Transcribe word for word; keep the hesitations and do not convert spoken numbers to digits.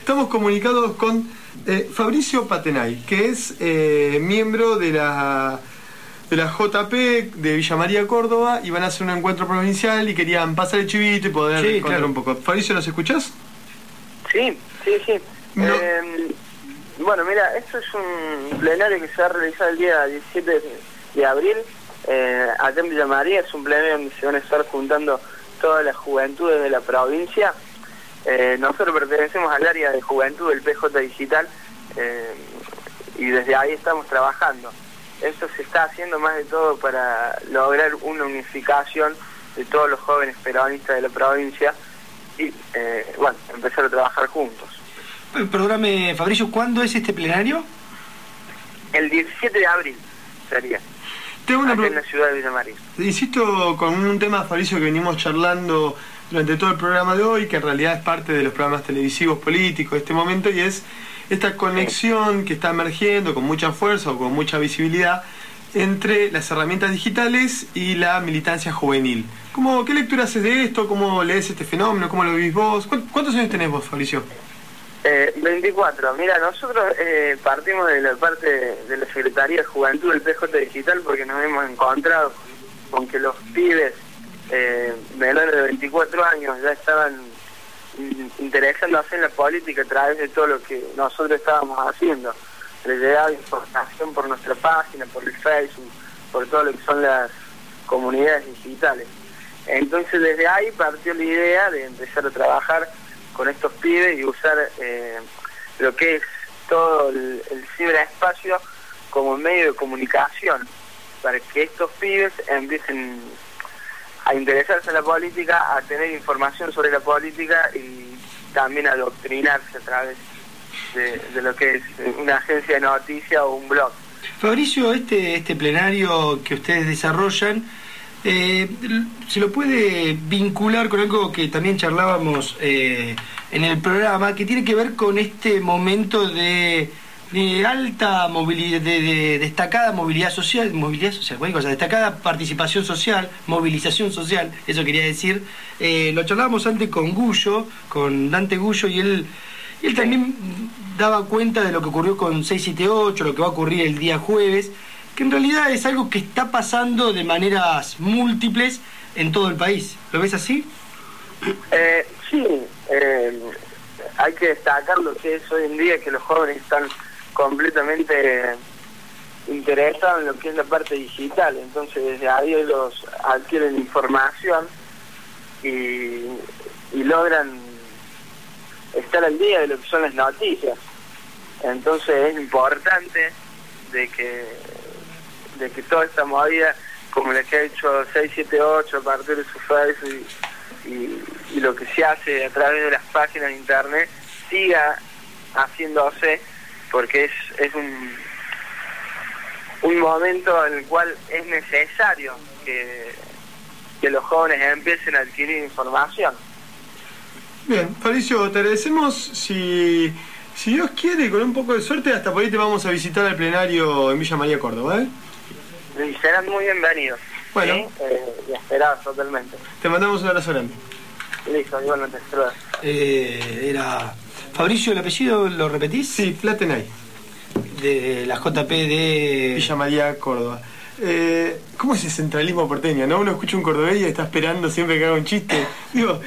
estamos comunicados con eh, Fabricio Patenay, que es eh, miembro de la, de la J P de Villa María, Córdoba, y van a hacer un encuentro provincial y querían pasar el chivito y poder sí, contar claro. un poco. Fabricio, ¿nos escuchás? Sí, sí, sí. No. Eh, bueno, mira, esto es un plenario que se va a realizar el día diecisiete de abril, eh, acá en Villa María. Es un plenario donde se van a estar juntando todas las juventudes de la provincia. Eh, nosotros pertenecemos al área de juventud del P J Digital, eh, y desde ahí estamos trabajando. Esto se está haciendo más de todo para lograr una unificación de todos los jóvenes peronistas de la provincia y, eh, bueno, empezar a trabajar juntos. Perdóname, Fabricio, ¿cuándo es este plenario? El diecisiete de abril sería, Tengo una acá pro... en la ciudad de Villa María. Insisto con un tema, Fabricio, que venimos charlando durante todo el programa de hoy, que en realidad es parte de los programas televisivos políticos de este momento, y es esta conexión que está emergiendo con mucha fuerza o con mucha visibilidad entre las herramientas digitales y la militancia juvenil. ¿Cómo, ¿Qué lectura haces de esto? ¿Cómo lees este fenómeno? ¿Cómo lo vivís vos? ¿Cuántos años tenés vos, Fabricio? Eh, veinticuatro. Mira, nosotros eh, partimos de la parte de, de la Secretaría de Juventud del P J Digital porque nos hemos encontrado con que los pibes eh, menores de veinticuatro años ya estaban interesándose en la política a través de todo lo que nosotros estábamos haciendo. Les llegaba información por nuestra página, por el Facebook, por todo lo que son las comunidades digitales. Entonces desde ahí partió la idea de empezar a trabajar con estos pibes y usar eh, lo que es todo el, el ciberespacio como medio de comunicación para que estos pibes empiecen a interesarse en la política, a tener información sobre la política y también a adoctrinarse a través de, de lo que es una agencia de noticias o un blog. Fabricio, este, este plenario que ustedes desarrollan, eh, ¿se lo puede vincular con algo que también charlábamos eh, en el programa, que tiene que ver con este momento de... de alta movilidad, de, de destacada movilidad social, movilidad social, cualquier cosa, destacada participación social, movilización social, eso quería decir. Eh, lo charlábamos antes con Gullo, con Dante Gullo, y él, y él también daba cuenta de lo que ocurrió con seiscientos setenta y ocho, lo que va a ocurrir el día jueves, que en realidad es algo que está pasando de maneras múltiples en todo el país. ¿Lo ves así? Eh, sí, eh, hay que destacar lo que es hoy en día, que los jóvenes están completamente interesados en lo que es la parte digital. Entonces desde ahí los adquieren información y, y logran estar al día de lo que son las noticias. Entonces es importante de que de que toda esta movida, como la que ha hecho seiscientos setenta y ocho a partir de su Facebook y, y, y lo que se hace a través de las páginas de internet, siga haciéndose, porque es, es un, un momento en el cual es necesario que, que los jóvenes empiecen a adquirir información. Bien, Fabricio, te agradecemos. Si, si Dios quiere, con un poco de suerte, hasta por ahí te vamos a visitar al plenario en Villa María, Córdoba, ¿eh? Y serán muy bienvenidos. Bueno. ¿Sí? Eh, y esperados totalmente. Te mandamos un abrazo grande. Listo, igualmente. Eh, era... Fabricio, ¿el apellido lo repetís? Sí, Platenay. De la J P de... Villa María, Córdoba. Eh, ¿Cómo es ese centralismo porteño, no? Uno escucha un cordobés y está esperando siempre que haga un chiste. Digo,